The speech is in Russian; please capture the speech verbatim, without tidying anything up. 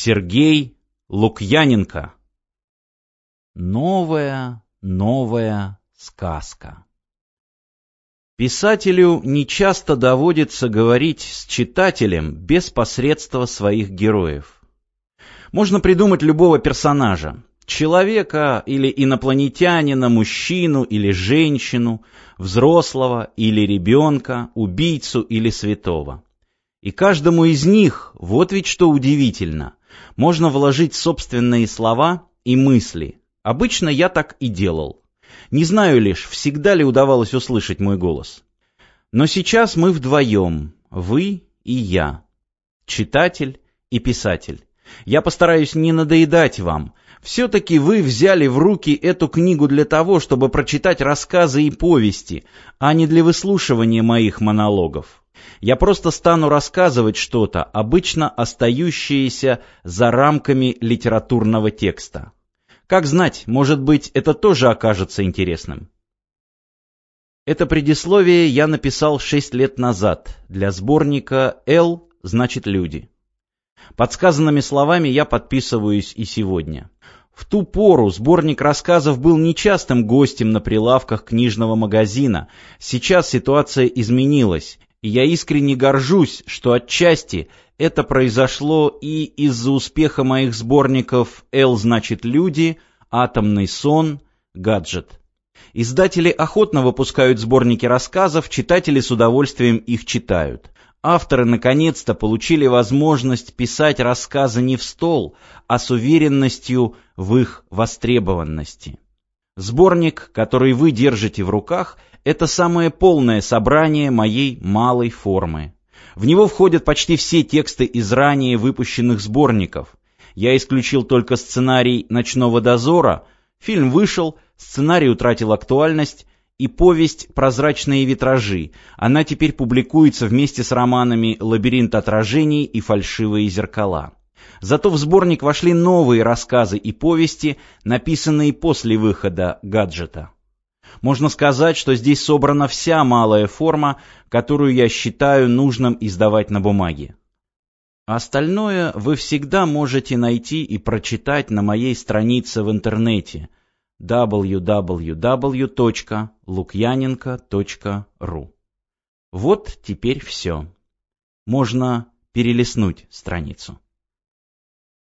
Сергей Лукьяненко. Новая, новая сказка. Писателю нечасто доводится говорить с читателем без посредства своих героев. Можно придумать любого персонажа. Человека или инопланетянина, мужчину или женщину, взрослого или ребенка, убийцу или святого. И каждому из них, вот ведь что удивительно, можно вложить собственные слова и мысли. Обычно я так и делал. Не знаю лишь, всегда ли удавалось услышать мой голос. Но сейчас мы вдвоем, вы и я, читатель и писатель. Я постараюсь не надоедать вам. Все-таки вы взяли в руки эту книгу для того, чтобы прочитать рассказы и повести, а не для выслушивания моих монологов. Я просто стану рассказывать что-то, обычно остающееся за рамками литературного текста. Как знать, может быть, это тоже окажется интересным. Это предисловие я написал шесть лет назад для сборника «Л» значит «Люди». Под сказанными словами я подписываюсь и сегодня. В ту пору сборник рассказов был нечастым гостем на прилавках книжного магазина. Сейчас ситуация изменилась, и я искренне горжусь, что отчасти это произошло и из-за успеха моих сборников «Л» значит «Люди», «Атомный сон», «Гаджет». Издатели охотно выпускают сборники рассказов, читатели с удовольствием их читают. Авторы наконец-то получили возможность писать рассказы не в стол, а с уверенностью в их востребованности. Сборник, который вы держите в руках, это самое полное собрание моей малой формы. В него входят почти все тексты из ранее выпущенных сборников. Я исключил только сценарий «Ночного дозора», фильм вышел, сценарий утратил актуальность, и повесть «Прозрачные витражи». Она теперь публикуется вместе с романами «Лабиринт отражений» и «Фальшивые зеркала». Зато в сборник вошли новые рассказы и повести, написанные после выхода «Гаджета». Можно сказать, что здесь собрана вся малая форма, которую я считаю нужным издавать на бумаге. Остальное вы всегда можете найти и прочитать на моей странице в интернете дабл ю дабл ю дабл ю точка лукьяненко точка ру. Вот теперь все. Можно перелистнуть страницу.